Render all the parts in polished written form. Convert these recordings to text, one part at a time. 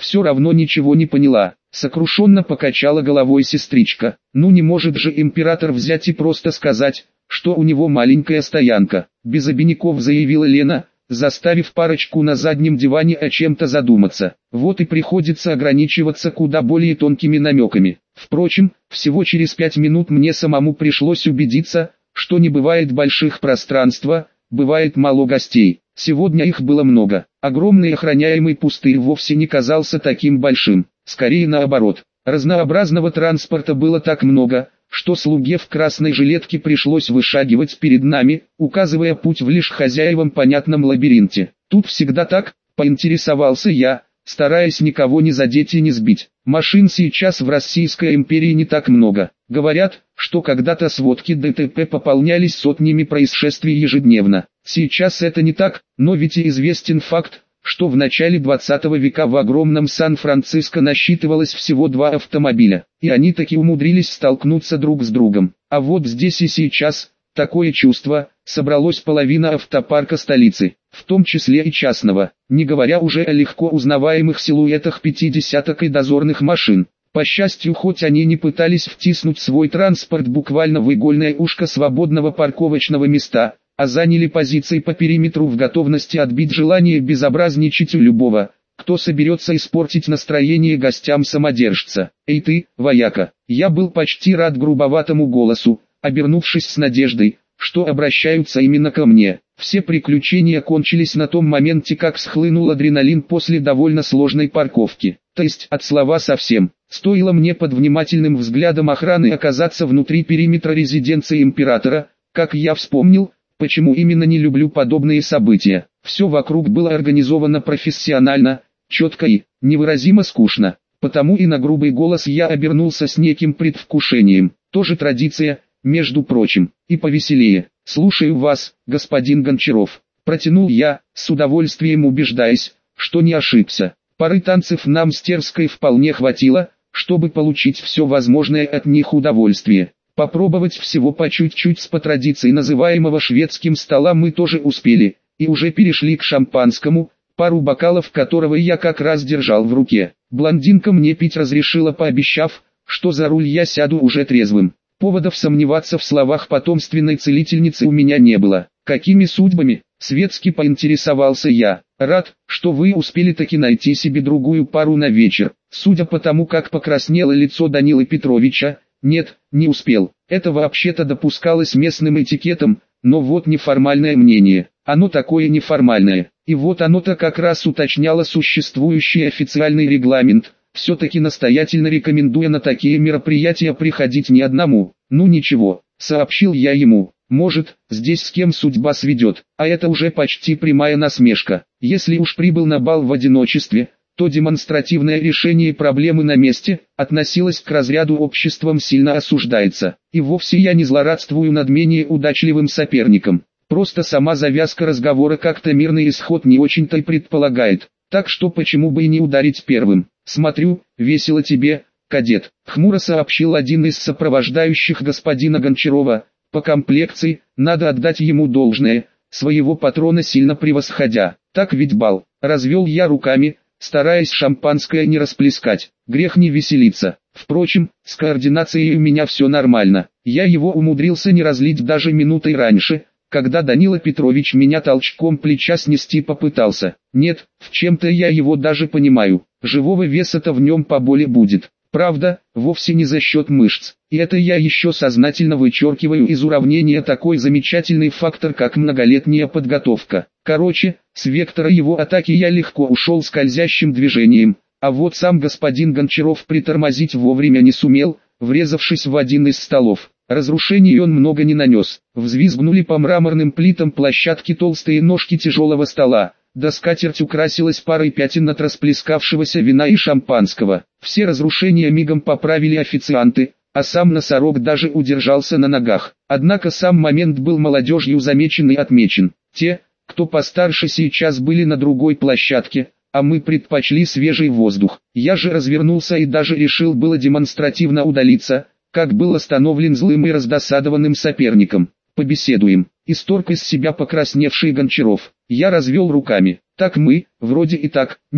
все равно ничего не поняла. Сокрушенно покачала головой сестричка. Ну не может же император взять и просто сказать, что у него маленькая стоянка. Без обиняков заявила Лена, заставив парочку на заднем диване о чем-то задуматься. Вот и приходится ограничиваться куда более тонкими намеками. Впрочем, всего через 5 минут мне самому пришлось убедиться, что не бывает больших пространства, бывает мало гостей. Сегодня их было много. Огромный охраняемый пустырь вовсе не казался таким большим. Скорее наоборот. Разнообразного транспорта было так много, что слуге в красной жилетке пришлось вышагивать перед нами, указывая путь в лишь хозяевам понятном лабиринте. Тут всегда так, поинтересовался я, стараясь никого не задеть и не сбить. Машин сейчас в Российской империи не так много. Говорят, что когда-то сводки ДТП пополнялись сотнями происшествий ежедневно. Сейчас это не так, но ведь и известен факт, что в начале 20 века в огромном Сан-Франциско насчитывалось всего 2 автомобиля, и они таки умудрились столкнуться друг с другом. А вот здесь и сейчас, такое чувство, собралось половина автопарка столицы, в том числе и частного, не говоря уже о легко узнаваемых силуэтах пятидесяток и дозорных машин. По счастью, хоть они не пытались втиснуть свой транспорт буквально в игольное ушко свободного парковочного места, а заняли позиции по периметру в готовности отбить желание безобразничать у любого, кто соберется испортить настроение гостям самодержца. «Эй ты, вояка!» Я был почти рад грубоватому голосу, обернувшись с надеждой, что обращаются именно ко мне. Все приключения кончились на том моменте, как схлынул адреналин после довольно сложной парковки. То есть, от слова совсем. Стоило мне под внимательным взглядом охраны оказаться внутри периметра резиденции императора, как я вспомнил, почему именно не люблю подобные события. Все вокруг было организовано профессионально, четко и невыразимо скучно. Потому и на грубый голос я обернулся с неким предвкушением. Тоже традиция, между прочим, и повеселее. «Слушаю вас, господин Гончаров», — протянул я, с удовольствием убеждаясь, что не ошибся. Пары танцев нам с Терской вполне хватило, чтобы получить все возможное от них удовольствие. Попробовать всего по чуть-чуть с по традиции называемого шведским стола мы тоже успели, и уже перешли к шампанскому, пару бокалов которого я как раз держал в руке. Блондинка мне пить разрешила, пообещав, что за руль я сяду уже трезвым. Поводов сомневаться в словах потомственной целительницы у меня не было. «Какими судьбами?» — светски поинтересовался я. «Рад, что вы успели таки найти себе другую пару на вечер». Судя по тому, как покраснело лицо Данилы Петровича, нет, не успел. Это вообще-то допускалось местным этикетом, но вот неформальное мнение. Оно такое неформальное. И вот оно-то как раз уточняло существующий официальный регламент, все-таки настоятельно рекомендуя на такие мероприятия приходить не одному. «Ну ничего», — сообщил я ему, — «может, здесь с кем судьба сведет». А это уже почти прямая насмешка. Если уж прибыл на бал в одиночестве, то демонстративное решение проблемы на месте относилось к разряду обществом сильно осуждается. И вовсе я не злорадствую над менее удачливым соперником. Просто сама завязка разговора как-то мирный исход не очень-то и предполагает. Так что почему бы и не ударить первым? «Смотрю, весело тебе, кадет», — хмуро сообщил один из сопровождающих господина Гончарова. По комплекции, надо отдать ему должное, своего патрона сильно превосходя. «Так ведь бал», — развел я руками, стараясь шампанское не расплескать. Грех не веселиться. Впрочем, с координацией у меня все нормально. Я его умудрился не разлить даже минутой раньше, когда Данила Петрович меня толчком плеча снести попытался. Нет, в чем-то я его даже понимаю. Живого веса-то в нем поболее будет. Правда, вовсе не за счет мышц. И это я еще сознательно вычеркиваю из уравнения такой замечательный фактор, как многолетняя подготовка. Короче, с вектора его атаки я легко ушел скользящим движением, а вот сам господин Гончаров притормозить вовремя не сумел, врезавшись в один из столов. Разрушений он много не нанес. Взвизгнули по мраморным плитам площадки толстые ножки тяжелого стола. Да скатерть украсилась парой пятен от расплескавшегося вина и шампанского. Все разрушения мигом поправили официанты, а сам носорог даже удержался на ногах. Однако сам момент был молодежью замечен и отмечен. Те, кто постарше, сейчас были на другой площадке, а мы предпочли свежий воздух. Я же развернулся и даже решил было демонстративно удалиться, как был остановлен злым и раздосадованным соперником. «Побеседуем», — исторг из себя покрасневший Гончаров. Я развел руками. «Так мы, вроде и так». «Нет,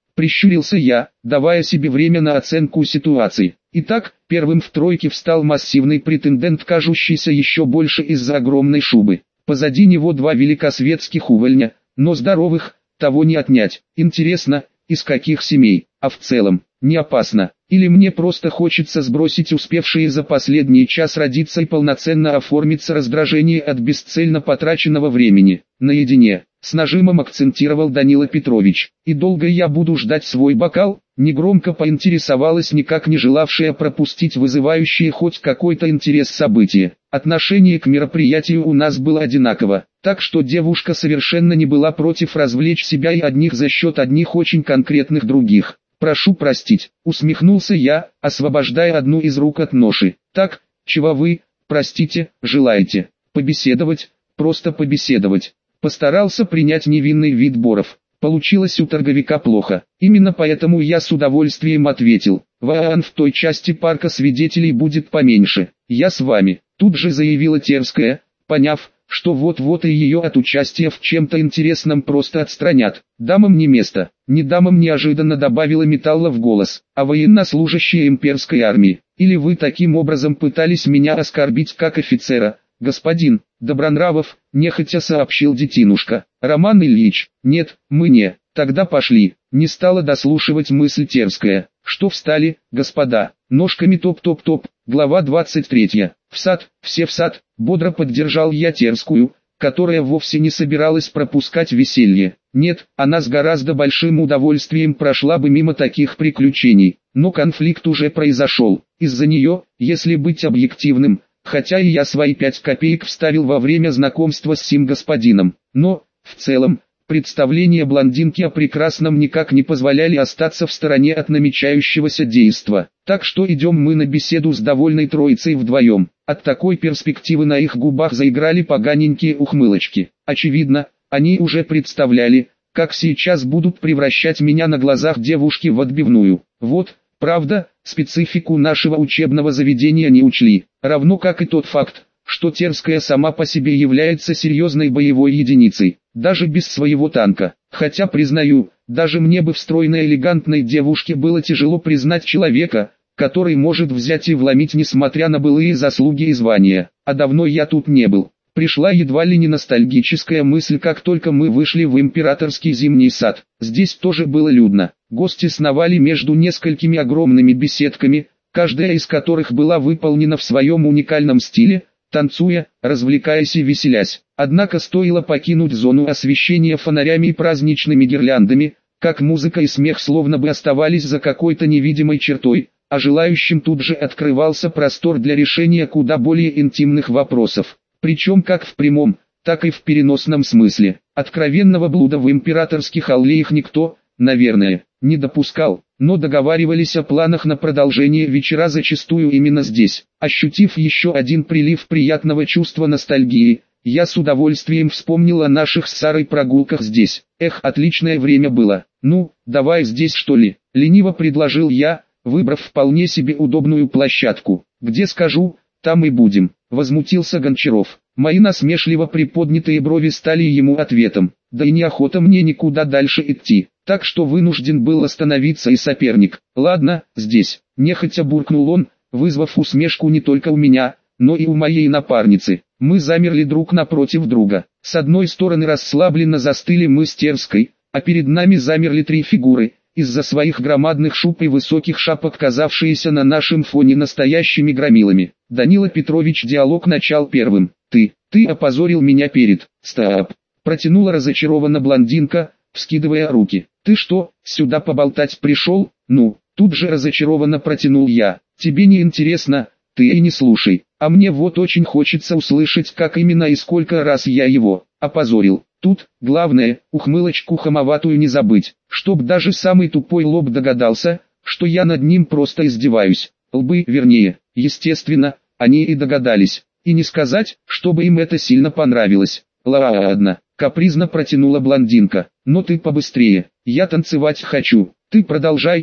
Прищурился я, давая себе время на оценку ситуации. Итак, первым в тройке встал массивный претендент, кажущийся еще больше из-за огромной шубы. Позади него два великосветских увольня, но здоровых, того не отнять. Интересно, из каких семей, а в целом, не опасно. Или мне просто хочется сбросить успевшие за последний час родиться и полноценно оформиться раздражение от бесцельно потраченного времени. Наедине, с нажимом акцентировал Данила Петрович. И долго я буду ждать свой бокал? Негромко поинтересовалась никак не желавшая пропустить вызывающее хоть какой-то интерес событие. Отношение к мероприятию у нас было одинаково, так что девушка совершенно не была против развлечь себя и одних за счет одних очень конкретных других. «Прошу простить», усмехнулся я, освобождая одну из рук от ноши. «Так, чего вы, простите, желаете? Побеседовать, просто побеседовать». Постарался принять невинный вид Боров. Получилось у торговика плохо. Именно поэтому я с удовольствием ответил. В той части парка свидетелей будет поменьше. Я с вами. Тут же заявила Терская, поняв, что вот-вот и ее от участия в чем-то интересном просто отстранят. Дамам не место. Не дамам неожиданно добавила металла в голос, а военнослужащие имперской армии. Или вы таким образом пытались меня оскорбить как офицера? «Господин Добронравов», нехотя сообщил детинушка. «Роман Ильич, нет, мы не, тогда пошли». Не стала дослушивать мысль Терская. «Что встали, господа, ножками топ-топ-топ». Глава 23. «В сад, все в сад», бодро поддержал я Терскую, которая вовсе не собиралась пропускать веселье. Нет, она с гораздо большим удовольствием прошла бы мимо таких приключений. Но конфликт уже произошел. Из-за нее, если быть объективным, хотя и я свои 5 копеек вставил во время знакомства с сим господином, но, в целом, представления блондинки о прекрасном никак не позволяли остаться в стороне от намечающегося действа. Так что идем мы на беседу с довольной троицей вдвоем. От такой перспективы на их губах заиграли поганенькие ухмылочки. Очевидно, они уже представляли, как сейчас будут превращать меня на глазах девушки в отбивную. Вот, правда, специфику нашего учебного заведения не учли, равно как и тот факт, что Терская сама по себе является серьезной боевой единицей, даже без своего танка. Хотя, признаю, даже мне бы в стройной элегантной девушке было тяжело признать человека, который может взять и вломить несмотря на былые заслуги и звания. А давно я тут не был. Пришла едва ли не ностальгическая мысль, как только мы вышли в императорский зимний сад. Здесь тоже было людно. Гости сновали между несколькими огромными беседками, каждая из которых была выполнена в своем уникальном стиле, танцуя, развлекаясь и веселясь. Однако стоило покинуть зону освещения фонарями и праздничными гирляндами, как музыка и смех словно бы оставались за какой-то невидимой чертой, а желающим тут же открывался простор для решения куда более интимных вопросов. Причем как в прямом, так и в переносном смысле. Откровенного блуда в императорских аллеях никто, наверное, не допускал, но договаривались о планах на продолжение вечера зачастую именно здесь. Ощутив еще один прилив приятного чувства ностальгии, я с удовольствием вспомнил о наших с Сарой прогулках здесь. Эх, отличное время было. Ну, давай здесь что ли, лениво предложил я, выбрав вполне себе удобную площадку. Где скажу, там и будем. Возмутился Гончаров. Мои насмешливо приподнятые брови стали ему ответом. Да и неохота мне никуда дальше идти, так что вынужден был остановиться и соперник. Ладно, здесь, нехотя буркнул он, вызвав усмешку не только у меня, но и у моей напарницы. Мы замерли друг напротив друга. С одной стороны расслабленно застыли мы с Терской, а перед нами замерли 3 фигуры, из-за своих громадных шуб и высоких шапок казавшиеся на нашем фоне настоящими громилами. Данила Петрович диалог начал первым. «Ты опозорил меня перед...» «Стоп!» Протянула разочарованно блондинка, вскидывая руки. «Ты что, сюда поболтать пришел?» «Ну», тут же разочарованно протянул я. «Тебе не интересно, ты и не слушай. А мне вот очень хочется услышать, как именно и сколько раз я его опозорил. Тут, главное, ухмылочку хамоватую не забыть, чтоб даже самый тупой лоб догадался, что я над ним просто издеваюсь. Лбы, вернее, естественно, они и догадались. И не сказать, чтобы им это сильно понравилось. Ладно, капризно протянула блондинка. Но ты побыстрее, я танцевать хочу. Ты продолжай,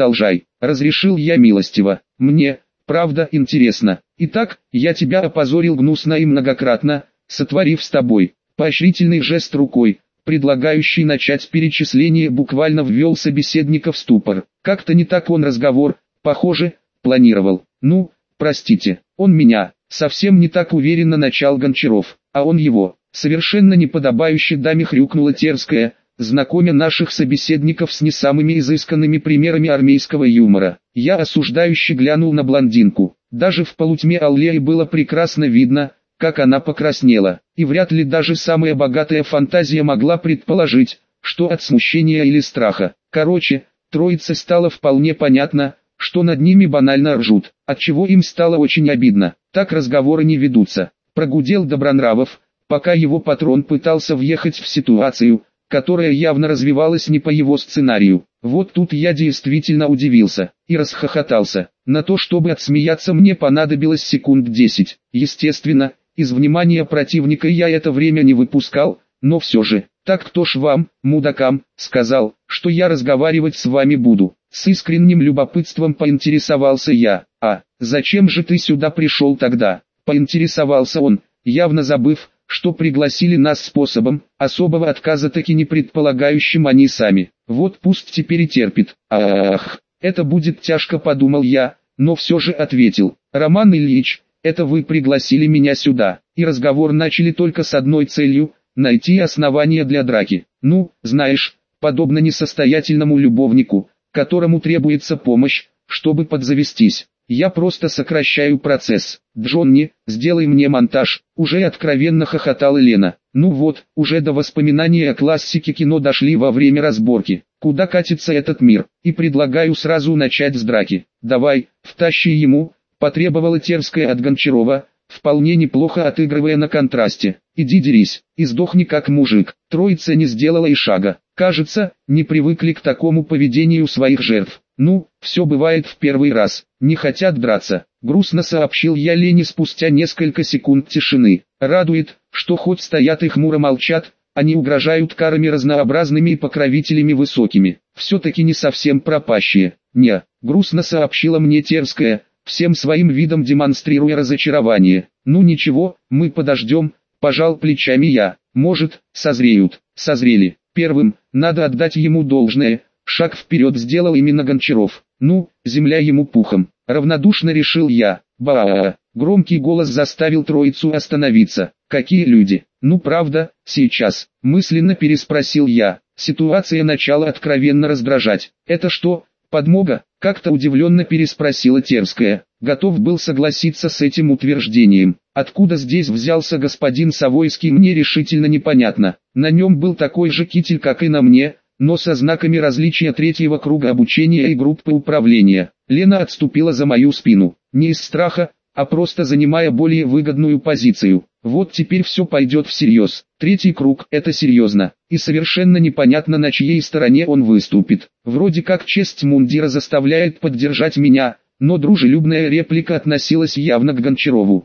разрешил я милостиво. Мне, правда, интересно. Итак, я тебя опозорил гнусно и многократно, сотворив с тобой. Поощрительный жест рукой, предлагающий начать перечисление, буквально ввел собеседника в ступор. Как-то не так он разговор, похоже, планировал. «Ну, простите, он меня», совсем не так уверенно начал Гончаров, а он его. Совершенно неподобающе даме хрюкнула Терская, знакомя наших собеседников с не самыми изысканными примерами армейского юмора. Я осуждающе глянул на блондинку. Даже в полутьме аллеи было прекрасно видно, как она покраснела, и вряд ли даже самая богатая фантазия могла предположить, что от смущения или страха. Короче, троице стало вполне понятно, что над ними банально ржут, отчего им стало очень обидно. Так разговоры не ведутся. Прогудел Добронравов, пока его патрон пытался въехать в ситуацию, которая явно развивалась не по его сценарию. Вот тут я действительно удивился и расхохотался. На то, чтобы отсмеяться, мне понадобилось секунд 10. Естественно, из внимания противника я это время не выпускал, но все же. «Так кто ж вам, мудакам, сказал, что я разговаривать с вами буду?» С искренним любопытством поинтересовался я. «А, зачем же ты сюда пришел тогда?» Поинтересовался он, явно забыв, что пригласили нас способом, особого отказа таки не предполагающим они сами. Вот пусть теперь и терпит. Ах, это будет тяжко, подумал я, но все же ответил. «Роман Ильич, это вы пригласили меня сюда, и разговор начали только с одной целью – найти основания для драки. Ну, знаешь, подобно несостоятельному любовнику, которому требуется помощь, чтобы подзавестись. Я просто сокращаю процесс. Джонни, сделай мне монтаж», уже откровенно хохотала Лена. Ну вот, уже до воспоминаний о классике кино дошли во время разборки. Куда катится этот мир? И предлагаю сразу начать с драки. «Давай, втащи ему», потребовала Терская от Гончарова, вполне неплохо отыгрывая на контрасте. «Иди дерись, и сдохни как мужик». Троица не сделала и шага. Кажется, не привыкли к такому поведению своих жертв. «Ну, все бывает в первый раз, не хотят драться», грустно сообщил я Лене спустя несколько секунд тишины. Радует, что хоть стоят и хмуро молчат, они угрожают карами разнообразными и покровителями высокими. Все-таки не совсем пропащие. «Не», грустно сообщила мне Терская, всем своим видом демонстрируя разочарование. «Ну ничего, мы подождем», пожал плечами я. «Может, созреют». Созрели. Первым, надо отдать ему должное, шаг вперед сделал именно Гончаров. «Ну, земля ему пухом», равнодушно решил я. Ба! Громкий голос заставил троицу остановиться. «Какие люди? Ну правда, сейчас?» мысленно переспросил я. Ситуация начала откровенно раздражать. «Это что, подмога?» как-то удивленно переспросила Терская. Готов был согласиться с этим утверждением. Откуда здесь взялся господин Савойский, мне решительно непонятно. На нем был такой же китель, как и на мне, но со знаками различия третьего круга обучения и группы управления. Лена отступила за мою спину. Не из страха, а просто занимая более выгодную позицию. Вот теперь все пойдет всерьез. Третий круг – это серьезно. И совершенно непонятно, на чьей стороне он выступит. Вроде как честь мундира заставляет поддержать меня, но дружелюбная реплика относилась явно к Гончарову.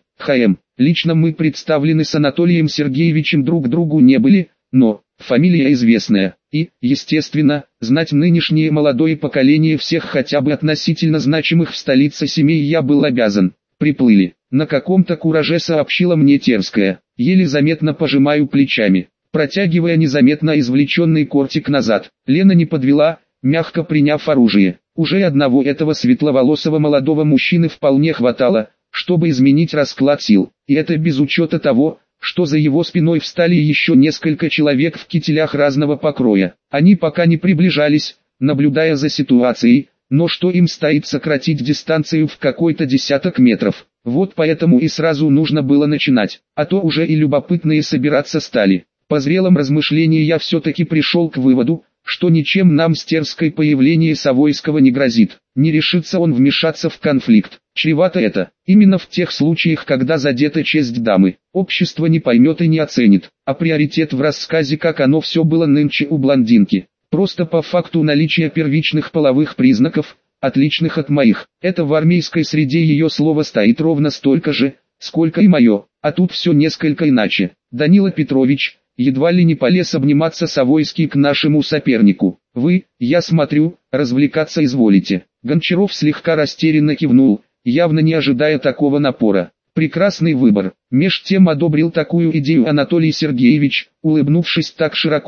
Лично мы представлены с Анатолием Сергеевичем друг другу не были, но фамилия известная. И, естественно, знать нынешнее молодое поколение всех хотя бы относительно значимых в столице семей я был обязан. Приплыли. На каком-то кураже сообщила мне Терская. Еле заметно пожимаю плечами, протягивая незаметно извлеченный кортик назад. Лена не подвела, мягко приняв оружие. Уже одного этого светловолосого молодого мужчины вполне хватало, чтобы изменить расклад сил. И это без учета того, что за его спиной встали еще несколько человек в кителях разного покроя. Они пока не приближались, наблюдая за ситуацией, но что им стоит сократить дистанцию в какой-то десяток метров. Вот поэтому и сразу нужно было начинать, а то уже и любопытные собираться стали. По зрелом размышлении я все-таки пришел к выводу, что ничем нам с Терской появление Савойского не грозит. Не решится он вмешаться в конфликт. Чревато это, именно в тех случаях, когда задета честь дамы. Общество не поймет и не оценит, а приоритет в рассказе, как оно все было нынче у блондинки. Просто по факту наличия первичных половых признаков, отличных от моих. Это в армейской среде ее слово стоит ровно столько же, сколько и мое. А тут все несколько иначе. Данила Петрович, едва ли не полез обниматься Савойский к нашему сопернику. «Вы, я смотрю, развлекаться изволите». Гончаров слегка растерянно кивнул, явно не ожидая такого напора. «Прекрасный выбор». Меж тем одобрил такую идею Анатолий Сергеевич, улыбнувшись так широко,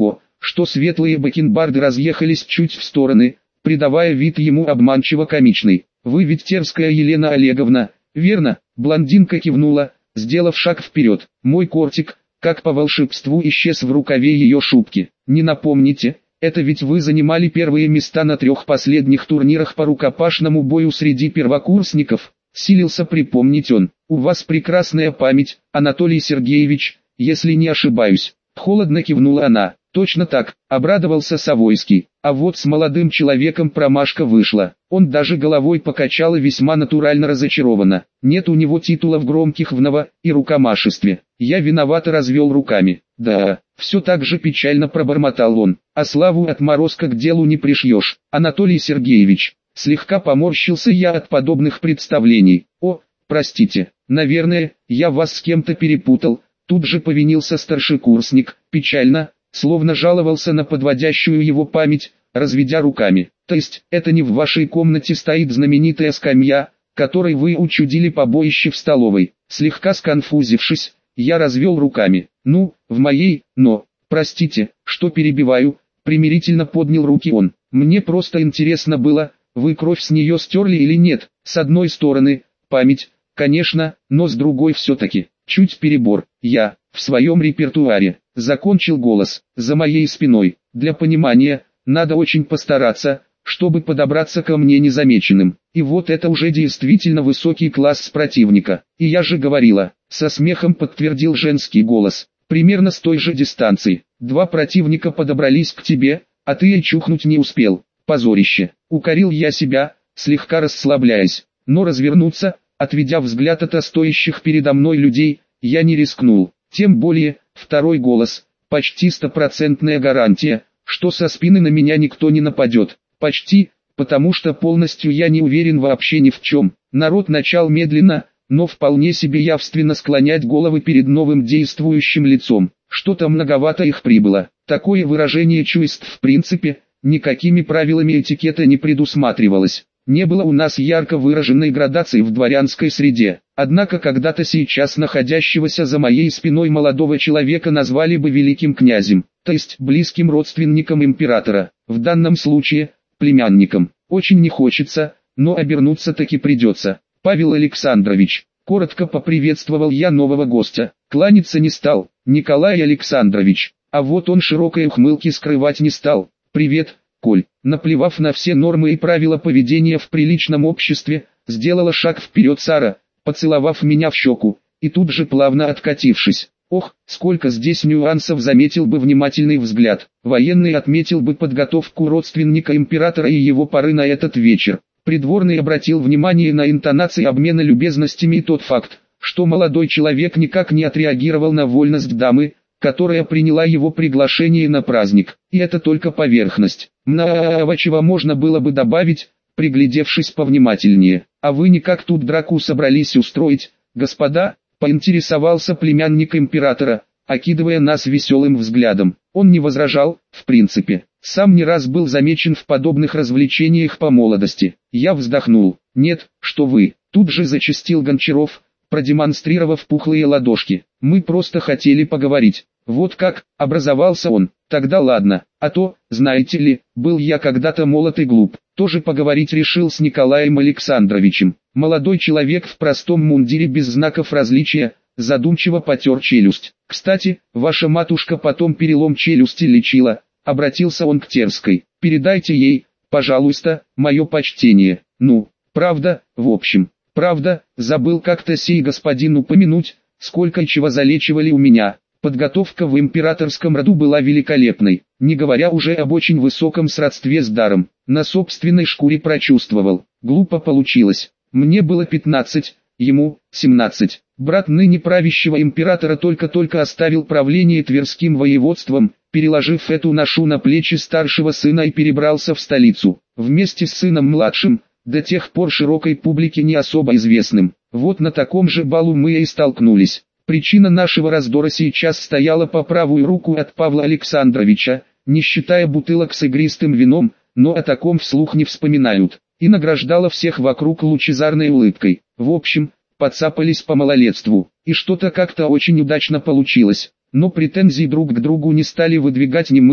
что светлые бакенбарды разъехались чуть в стороны, придавая вид ему обманчиво комичный. «Вы ведь Терская Елена Олеговна, верно?» Блондинка кивнула, сделав шаг вперед. Мой кортик, как по волшебству, исчез в рукаве ее шубки. «Не напомните, это ведь вы занимали первые места на 3 последних турнирах по рукопашному бою среди первокурсников», силился припомнить он. «У вас прекрасная память, Анатолий Сергеевич, если не ошибаюсь». Холодно кивнула она. «Точно так», обрадовался Савойский. А вот с молодым человеком промашка вышла. Он даже головой покачал и весьма натурально разочарованно. «Нет у него титулов громких в ново и рукомашестве». Я виновато развел руками. «Да, все так же печально пробормотал он. А славу отморозка к делу не пришьешь, Анатолий Сергеевич». Слегка поморщился я от подобных представлений. «О, простите, наверное, я вас с кем-то перепутал». Тут же повинился старшекурсник, печально, словно жаловался на подводящую его память, разведя руками. «То есть, это не в вашей комнате стоит знаменитая скамья, которой вы учудили побоище в столовой?» Слегка сконфузившись, я развел руками. «Ну, в моей, но, простите, что перебиваю», примирительно поднял руки он. «Мне просто интересно было, вы кровь с нее стерли или нет?» С одной стороны, память, конечно, но с другой все-таки, чуть перебор. Я, в своем репертуаре, закончил голос, за моей спиной. Для понимания, надо очень постараться, чтобы подобраться ко мне незамеченным. И вот это уже действительно высокий класс противника. И я же говорила, со смехом подтвердил женский голос. Примерно с той же дистанции. 2 противника подобрались к тебе, а ты и чухнуть не успел. Позорище. Укорил я себя, слегка расслабляясь. Но развернуться, отведя взгляд от стоящих передо мной людей, я не рискнул. Тем более, второй голос, почти стопроцентная гарантия, что со спины на меня никто не нападет. Почти, потому что полностью я не уверен вообще ни в чем. Народ начал медленно, но вполне себе явственно склонять головы перед новым действующим лицом. Что-то многовато их прибыло. Такое выражение чувств в принципе, никакими правилами этикета не предусматривалось. Не было у нас ярко выраженной градации в дворянской среде. Однако когда-то сейчас находящегося за моей спиной молодого человека назвали бы великим князем, то есть близким родственником императора, в данном случае, племянником. Очень не хочется, но обернуться таки придется. «Павел Александрович», коротко поприветствовал я нового гостя, кланяться не стал. «Николай Александрович», а вот он широкой ухмылки скрывать не стал. «Привет, Коль». Наплевав на все нормы и правила поведения в приличном обществе, сделала шаг вперед Сара, поцеловав меня в щеку, и тут же плавно откатившись. Ох, сколько здесь нюансов, заметил бы внимательный взгляд. Военный отметил бы подготовку родственника императора и его пары на этот вечер. Придворный обратил внимание на интонации обмена любезностями и тот факт, что молодой человек никак не отреагировал на вольность дамы, которая приняла его приглашение на праздник. И это только поверхность. Много чего можно было бы добавить, приглядевшись повнимательнее. «А вы никак тут драку собрались устроить, господа?» — поинтересовался племянник императора, окидывая нас веселым взглядом. Он не возражал, в принципе. Сам не раз был замечен в подобных развлечениях по молодости. Я вздохнул. «Нет, что вы!» — тут же зачастил Гончаров, продемонстрировав пухлые ладошки. «Мы просто хотели поговорить». «Вот как?» — образовался он. «Тогда ладно, а то, знаете ли, был я когда-то молод и глуп. Тоже поговорить решил с Николаем Александровичем». Молодой человек в простом мундире без знаков различия, задумчиво потер челюсть. «Кстати, ваша матушка потом перелом челюсти лечила», — обратился он к Терской. «Передайте ей, пожалуйста, мое почтение. Ну, правда, в общем». «Правда, забыл как-то сей господин упомянуть, сколько и чего залечивали у меня. Подготовка в императорском роду была великолепной, не говоря уже об очень высоком сродстве с даром. На собственной шкуре прочувствовал. Глупо получилось. Мне было 15, ему 17. Брат ныне правящего императора только-только оставил правление Тверским воеводством, переложив эту ношу на плечи старшего сына и перебрался в столицу. Вместе с сыном младшим, до тех пор широкой публике не особо известным. Вот на таком же балу мы и столкнулись. Причина нашего раздора сейчас стояла по правую руку от Павла Александровича, не считая бутылок с игристым вином, но о таком вслух не вспоминают. И награждала всех вокруг лучезарной улыбкой. В общем, подцапались по малолетству, и что-то как-то очень удачно получилось. Но претензий друг к другу не стали выдвигать ни мы,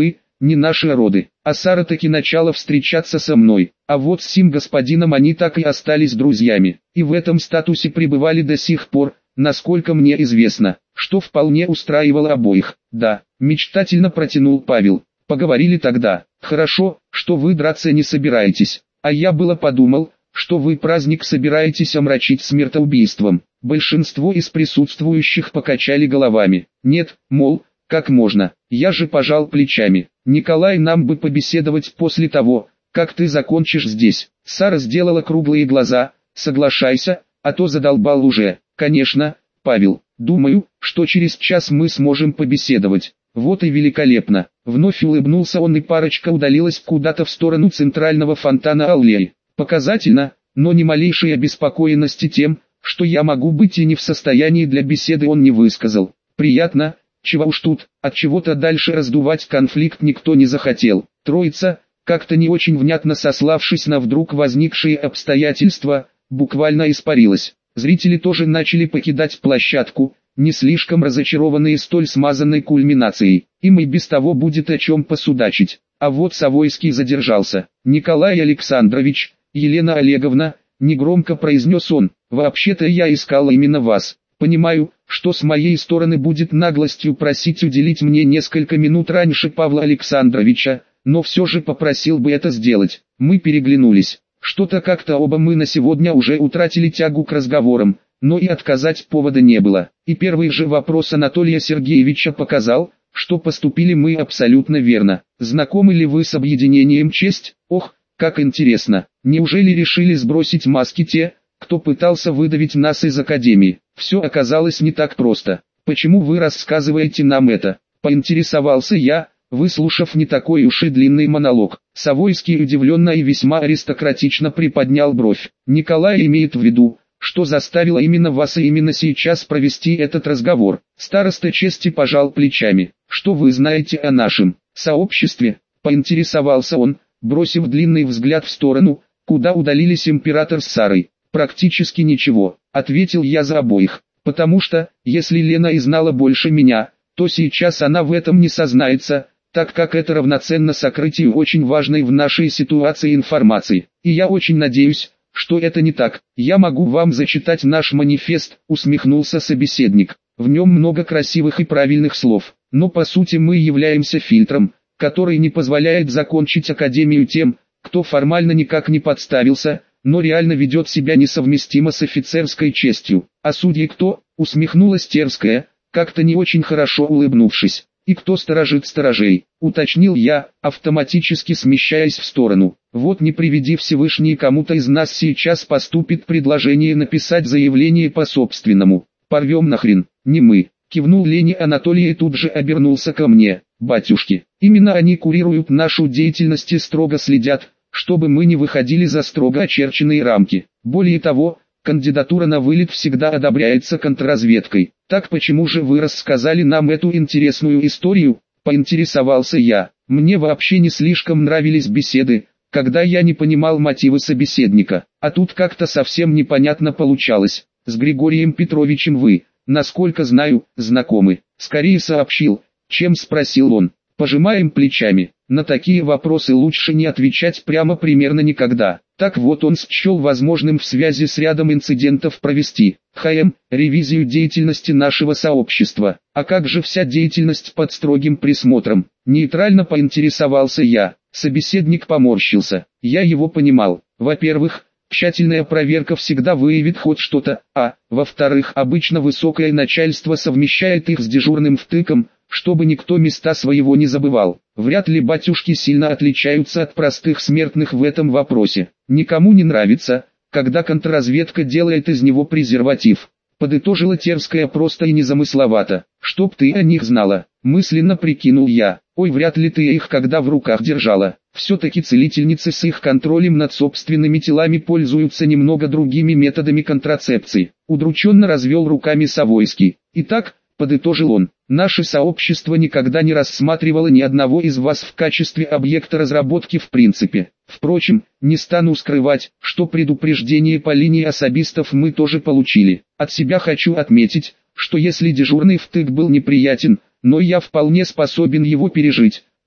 не наши роды. А Сара таки начала встречаться со мной, а вот с сим господином они так и остались друзьями, и в этом статусе пребывали до сих пор, насколько мне известно, что вполне устраивало обоих. Да, мечтательно протянул Павел. Поговорили тогда. Хорошо, что вы драться не собираетесь, а я было подумал, что вы праздник собираетесь омрачить смертоубийством. Большинство из присутствующих покачали головами. Нет, мол, как можно? Я же пожал плечами. Николай, нам бы побеседовать после того, как ты закончишь здесь. Сара сделала круглые глаза. Соглашайся, а то задолбал уже. Конечно, Павел. Думаю, что через час мы сможем побеседовать. Вот и великолепно. Вновь улыбнулся он, и парочка удалилась куда-то в сторону центрального фонтана аллеи. Показательно, но ни малейшей обеспокоенности тем, что я могу быть и не в состоянии для беседы, он не высказал. Приятно, чего уж тут, от чего-то дальше раздувать конфликт никто не захотел. Троица, как-то не очень внятно сославшись на вдруг возникшие обстоятельства, буквально испарилась. Зрители тоже начали покидать площадку, не слишком разочарованные столь смазанной кульминацией. Им и без того будет о чем посудачить. А вот Савойский задержался. «Николай Александрович, Елена Олеговна», негромко произнес он, «вообще-то я искал именно вас. Понимаю, что с моей стороны будет наглостью просить уделить мне несколько минут раньше Павла Александровича, но все же попросил бы это сделать». Мы переглянулись. Что-то как-то оба мы на сегодня уже утратили тягу к разговорам, но и отказать повода не было. И первый же вопрос Анатолия Сергеевича показал, что поступили мы абсолютно верно. «Знакомы ли вы с объединением «Честь»? Ох, как интересно. Неужели решили сбросить маски те, кто пытался выдавить нас из академии? Все оказалось не так просто. Почему вы рассказываете нам это?» Поинтересовался я, выслушав не такой уж и длинный монолог. Савойский удивленно и весьма аристократично приподнял бровь. «Николай имеет в виду, что заставило именно вас и именно сейчас провести этот разговор». Староста чести пожал плечами. «Что вы знаете о нашем сообществе?» Поинтересовался он, бросив длинный взгляд в сторону, куда удалились император с Сарой. «Практически ничего», — ответил я за обоих. «Потому что, если Лена и знала больше меня, то сейчас она в этом не сознается, так как это равноценно сокрытию очень важной в нашей ситуации информации. И я очень надеюсь, что это не так. Я могу вам зачитать наш манифест», — усмехнулся собеседник. «В нем много красивых и правильных слов, но по сути мы являемся фильтром, который не позволяет закончить академию тем, кто формально никак не подставился, но реально ведет себя несовместимо с офицерской честью. А судьи кто?» — усмехнулась Терская, как-то не очень хорошо улыбнувшись. «И кто сторожит сторожей?» — уточнил я, автоматически смещаясь в сторону. «Вот не приведи Всевышний, кому-то из нас сейчас поступит предложение написать заявление по собственному. Порвем нахрен, не мы». Кивнул Лене Анатолий и тут же обернулся ко мне. «Батюшки, именно они курируют нашу деятельность и строго следят, чтобы мы не выходили за строго очерченные рамки. Более того, кандидатура на вылет всегда одобряется контрразведкой. Так почему же вы рассказали нам эту интересную историю?» — поинтересовался я. Мне вообще не слишком нравились беседы, когда я не понимал мотивы собеседника. А тут как-то совсем непонятно получалось. «С Григорием Петровичем вы, насколько знаю, знакомы», — скорее сообщил, чем спросил он. Пожимаем плечами. На такие вопросы лучше не отвечать прямо примерно никогда. Так вот, он счел возможным в связи с рядом инцидентов провести ревизию деятельности нашего сообщества. А как же вся деятельность под строгим присмотром? Нейтрально поинтересовался я. Собеседник поморщился. Я его понимал. Во-первых, тщательная проверка всегда выявит хоть что-то, а, во-вторых, обычно высокое начальство совмещает их с дежурным втыком, чтобы никто места своего не забывал. Вряд ли батюшки сильно отличаются от простых смертных в этом вопросе. Никому не нравится, когда контрразведка делает из него презерватив. Подытожила Терская просто и незамысловато. «Чтоб ты о них знала», мысленно прикинул я. «Ой, вряд ли ты их когда в руках держала. Все-таки целительницы с их контролем над собственными телами пользуются немного другими методами контрацепции». Удрученно развел руками Савойский. «Итак», подытожил он, «наше сообщество никогда не рассматривало ни одного из вас в качестве объекта разработки в принципе. Впрочем, не стану скрывать, что предупреждение по линии особистов мы тоже получили. От себя хочу отметить, что если дежурный втык был неприятен, но я вполне способен его пережить,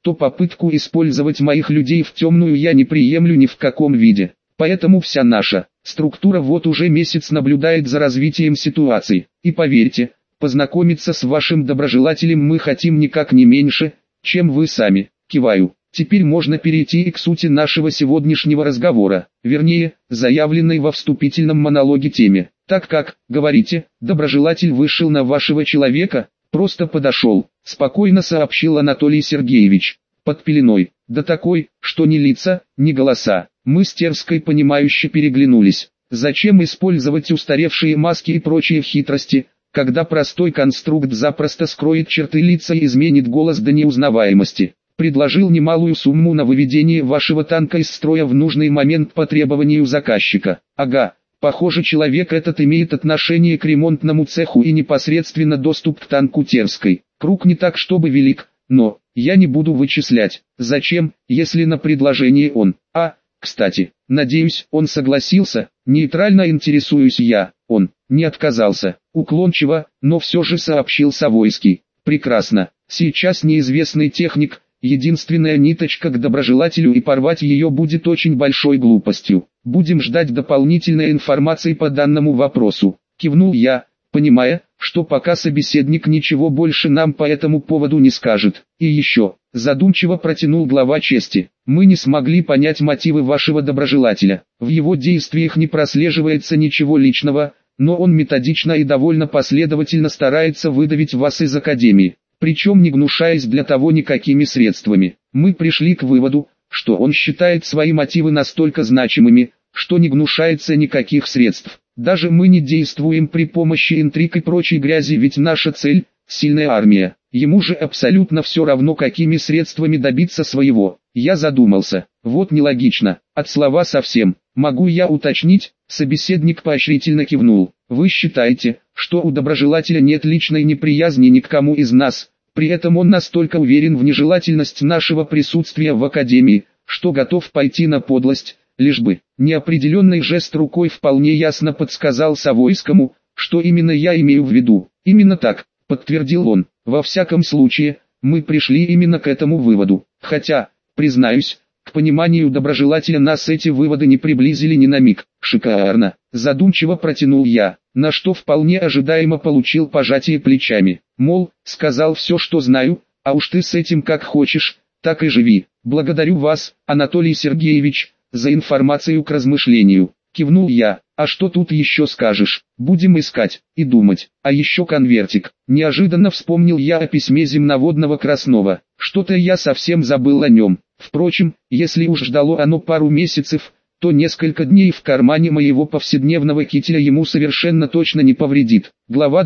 то попытку использовать моих людей в темную я не приемлю ни в каком виде. Поэтому вся наша структура вот уже месяц наблюдает за развитием ситуации. И поверьте, познакомиться с вашим доброжелателем мы хотим никак не меньше, чем вы сами. Киваю. Теперь можно перейти и к сути нашего сегодняшнего разговора, вернее, заявленной во вступительном монологе теме. Так как, говорите, доброжелатель вышел на вашего человека, просто подошел, спокойно сообщил Анатолий Сергеевич, под пеленой, да такой, что ни лица, ни голоса. Мы с Терской понимающе переглянулись. Зачем использовать устаревшие маски и прочие хитрости, когда простой конструкт запросто скроет черты лица и изменит голос до неузнаваемости? Предложил немалую сумму на выведение вашего танка из строя в нужный момент по требованию заказчика. Ага, похоже, человек этот имеет отношение к ремонтному цеху и непосредственно доступ к танку Терской. Круг не так чтобы велик, но я не буду вычислять, зачем, если на предложение он. Кстати, надеюсь, он согласился, нейтрально интересуюсь я. Он не отказался, уклончиво, но все же сообщил Савойский. Прекрасно, сейчас неизвестный техник, единственная ниточка к доброжелателю, и порвать ее будет очень большой глупостью. Будем ждать дополнительной информации по данному вопросу. Кивнул я, понимая, что пока собеседник ничего больше нам по этому поводу не скажет. И еще, задумчиво протянул глава чести, мы не смогли понять мотивы вашего доброжелателя. В его действиях не прослеживается ничего личного, но он методично и довольно последовательно старается выдавить вас из академии, причем не гнушаясь для того никакими средствами. Мы пришли к выводу, что он считает свои мотивы настолько значимыми, что не гнушается никаких средств. Даже мы не действуем при помощи интриг и прочей грязи, ведь наша цель – сильная армия. Ему же абсолютно все равно, какими средствами добиться своего. Я задумался, вот нелогично, от слова совсем. Могу я уточнить? Собеседник поощрительно кивнул. Вы считаете, что у доброжелателя нет личной неприязни ни к кому из нас, при этом он настолько уверен в нежелательность нашего присутствия в академии, что готов пойти на подлость, лишь бы. Неопределенный жест рукой вполне ясно подсказал Савойскому, что именно я имею в виду. Именно так, подтвердил он. Во всяком случае, мы пришли именно к этому выводу. Хотя, признаюсь, к пониманию доброжелателя нас эти выводы не приблизили ни на миг. Шикарно, задумчиво протянул я, на что вполне ожидаемо получил пожатие плечами. Мол, сказал все, что знаю, а уж ты с этим как хочешь, так и живи. Благодарю вас, Анатолий Сергеевич, за информацию к размышлению. Кивнул я. А что тут еще скажешь? Будем искать и думать. А еще конвертик. Неожиданно вспомнил я о письме земноводного Краснова. Что-то я совсем забыл о нем. Впрочем, если уж ждало оно пару месяцев, то несколько дней в кармане моего повседневного кителя ему совершенно точно не повредит. Глава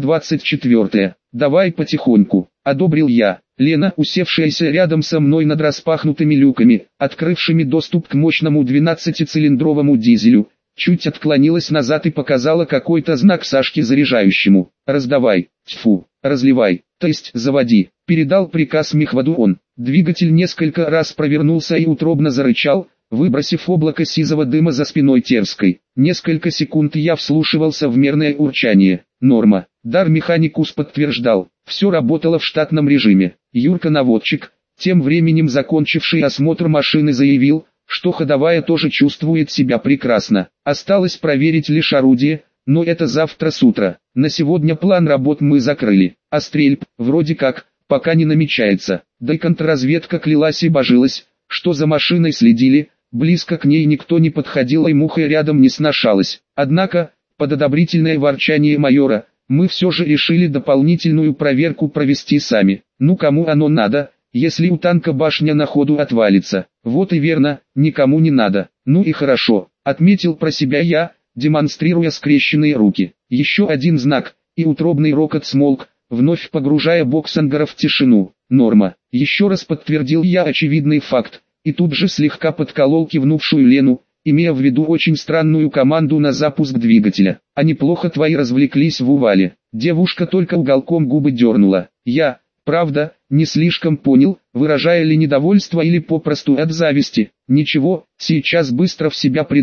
24. Давай потихоньку. Одобрил я. Лена, усевшаяся рядом со мной над распахнутыми люками, открывшими доступ к мощному 12-цилиндровому дизелю, чуть отклонилась назад и показала какой-то знак Сашке заряжающему. «Раздавай, тьфу, разливай, то есть заводи», — передал приказ мехводу он. Двигатель несколько раз провернулся и утробно зарычал, выбросив облако сизого дыма за спиной Терской. Несколько секунд я вслушивался в мерное урчание. Норма. Дар механикус подтверждал, все работало в штатном режиме. Юрка-наводчик, тем временем закончивший осмотр машины, заявил, что ходовая тоже чувствует себя прекрасно. Осталось проверить лишь орудие, но это завтра с утра. На сегодня план работ мы закрыли, а стрельб, вроде как, пока не намечается. Да и контрразведка клялась и божилась, что за машиной следили, близко к ней никто не подходил и мухой рядом не сношалась. Однако, под одобрительное ворчание майора, мы все же решили дополнительную проверку провести сами. Ну кому оно надо, если у танка башня на ходу отвалится? Вот и верно, никому не надо. Ну и хорошо, отметил про себя я, демонстрируя скрещенные руки. Еще один знак, и утробный рокот смолк, вновь погружая Боксангера в тишину. Норма. Еще раз подтвердил я очевидный факт, и тут же слегка подколол кивнувшую Лену, имея в виду очень странную команду на запуск двигателя. А неплохо твои развлеклись в Увале. Девушка только уголком губы дернула. Я, правда, не слишком понял, выражая ли недовольство или попросту от зависти. Ничего, сейчас быстро в себя придут.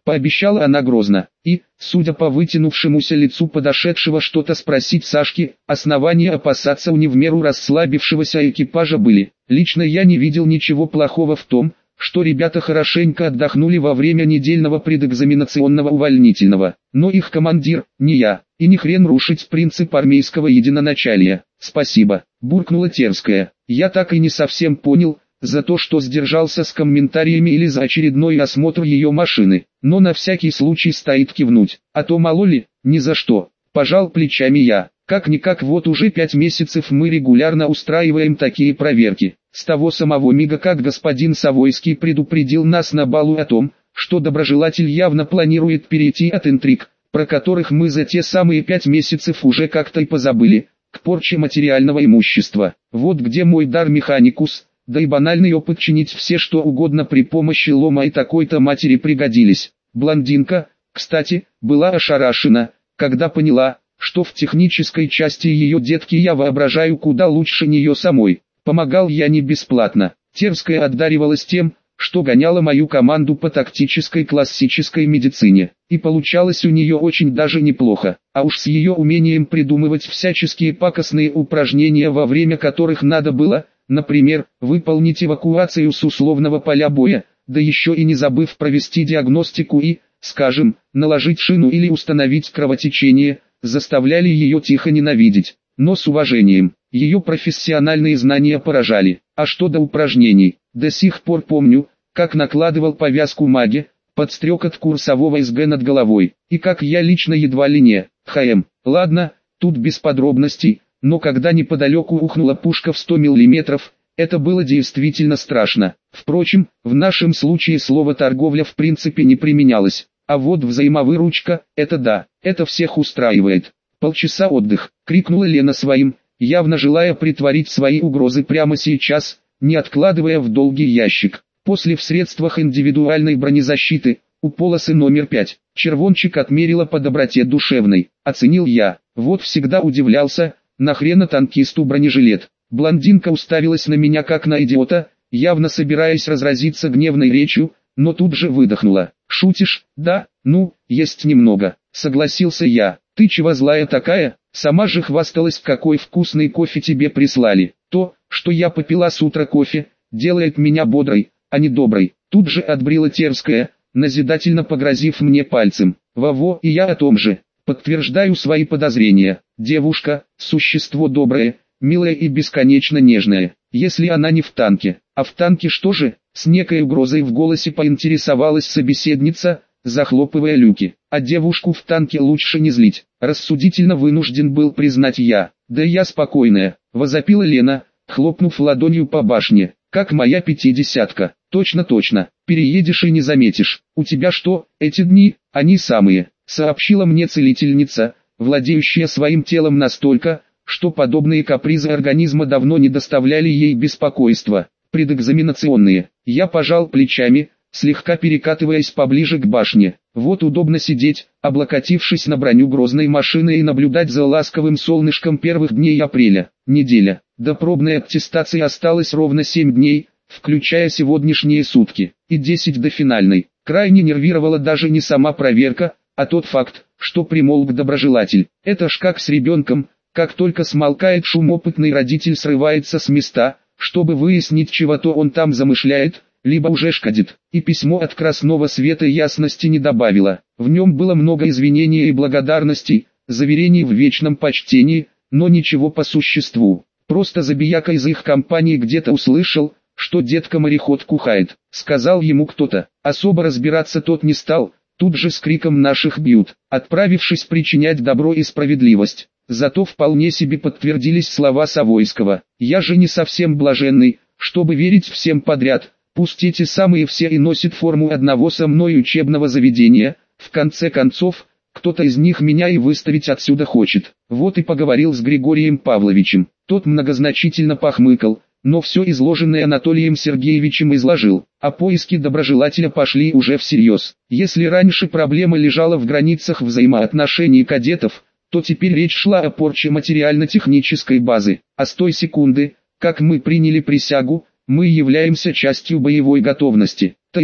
пообещала она грозно. И, судя по вытянувшемуся лицу подошедшего что-то спросить Сашки, основания опасаться у не в меру расслабившегося экипажа были. Лично я не видел ничего плохого в том, что ребята хорошенько отдохнули во время недельного предэкзаменационного увольнительного. Но их командир, не я, и ни хрен рушить принцип армейского единоначалия. «Спасибо», – буркнула Терская. Я так и не совсем понял, за то, что сдержался с комментариями или за очередной осмотр ее машины, но на всякий случай стоит кивнуть, а то мало ли, ни за что. Пожал плечами я. Как-никак вот уже 5 месяцев мы регулярно устраиваем такие проверки. С того самого мига, как господин Савойский предупредил нас на балу о том, что доброжелатель явно планирует перейти от интриг, про которых мы за те самые 5 месяцев уже как-то и позабыли, к порче материального имущества. Вот где мой дар механикус, да и банальный опыт чинить все что угодно при помощи лома и такой-то матери пригодились. Блондинка, кстати, была ошарашена, когда поняла, что в технической части ее детки я воображаю куда лучше нее самой. Помогал я не бесплатно. Терская одаривалась тем, что гоняла мою команду по тактической классической медицине. И получалось у нее очень даже неплохо. А уж с ее умением придумывать всяческие пакостные упражнения, во время которых надо было, например, выполнить эвакуацию с условного поля боя, да еще и не забыв провести диагностику и, скажем, наложить шину или установить кровотечение, заставляли ее тихо ненавидеть, но с уважением. Ее профессиональные знания поражали. А что до упражнений, до сих пор помню, как накладывал повязку маги, под стрекот курсового СГ над головой, и как я лично едва ли не, ладно, тут без подробностей, но когда неподалеку ухнула пушка в 100 мм, это было действительно страшно. Впрочем, в нашем случае слово «торговля» в принципе не применялось. А вот взаимовыручка, это да, это всех устраивает. «Полчаса отдых», — крикнула Лена своим, явно желая притворить свои угрозы прямо сейчас, не откладывая в долгий ящик. После в средствах индивидуальной бронезащиты, у полосы номер 5, червончик отмерила по доброте душевной. Оценил я, вот всегда удивлялся, нахрена танкисту бронежилет. Блондинка уставилась на меня как на идиота, явно собираясь разразиться гневной речью, но тут же выдохнула. «Шутишь? Да, ну, есть немного», — согласился я. «Ты чего злая такая? Сама же хвасталась, какой вкусный кофе тебе прислали. То, что я попила с утра кофе, делает меня бодрой, а не доброй». Тут же отбрила Терская, назидательно погрозив мне пальцем. «Во-во, и я о том же. Подтверждаю свои подозрения. Девушка, существо доброе, милое и бесконечно нежное. Если она не в танке, а в танке что же?» С некой угрозой в голосе поинтересовалась собеседница, захлопывая люки. «А девушку в танке лучше не злить», рассудительно вынужден был признать я. «Да я спокойная», возопила Лена, хлопнув ладонью по башне. «Как моя 50-ка. Точно, переедешь и не заметишь. У тебя что, эти дни, они самые», сообщила мне целительница, владеющая своим телом настолько, что подобные капризы организма давно не доставляли ей беспокойства. «Предэкзаменационные». Я пожал плечами, слегка перекатываясь поближе к башне. Вот удобно сидеть, облокотившись на броню грозной машины и наблюдать за ласковым солнышком первых дней апреля. Неделя. До пробной аттестации осталось ровно 7 дней, включая сегодняшние сутки, и 10 до финальной. Крайне нервировала даже не сама проверка, а тот факт, что примолк доброжелатель. Это ж как с ребенком, как только смолкает шум, опытный родитель срывается с места, чтобы выяснить, чего-то он там замышляет, либо уже шкодит. И письмо от Красного Света ясности не добавило. В нем было много извинений и благодарностей, заверений в вечном почтении, но ничего по существу. Просто забияка из их компании где-то услышал, что детка-мореход кухает. Сказал ему кто-то. Особо разбираться тот не стал, тут же с криком «наших бьют», отправившись причинять добро и справедливость. Зато вполне себе подтвердились слова Савойского. «Я же не совсем блаженный, чтобы верить всем подряд, пусть эти самые все и носят форму одного со мной учебного заведения, в конце концов, кто-то из них меня и выставить отсюда хочет». Вот и поговорил с Григорием Павловичем. Тот многозначительно похмыкал, но все изложенное Анатолием Сергеевичем изложил, а поиски доброжелателя пошли уже всерьез. Если раньше проблема лежала в границах взаимоотношений кадетов, то теперь речь шла о порче материально-технической базы. А с той секунды, как мы приняли присягу, мы являемся частью боевой готовности. То есть,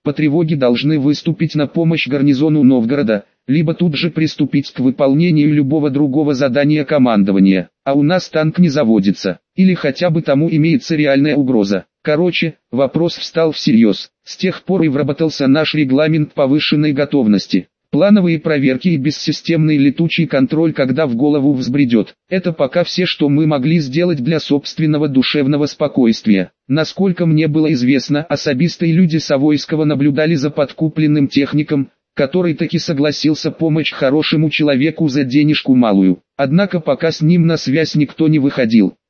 по тревоге должны выступить на помощь гарнизону Новгорода, либо тут же приступить к выполнению любого другого задания командования. А у нас танк не заводится, или хотя бы тому имеется реальная угроза. Короче, вопрос встал всерьез. С тех пор и вработался наш регламент повышенной готовности. Плановые проверки и бессистемный летучий контроль, когда в голову взбредет. Это пока все, что мы могли сделать для собственного душевного спокойствия. Насколько мне было известно, особисты и люди Савойского наблюдали за подкупленным техником, который таки согласился помочь хорошему человеку за денежку малую. Однако пока с ним на связь никто не выходил.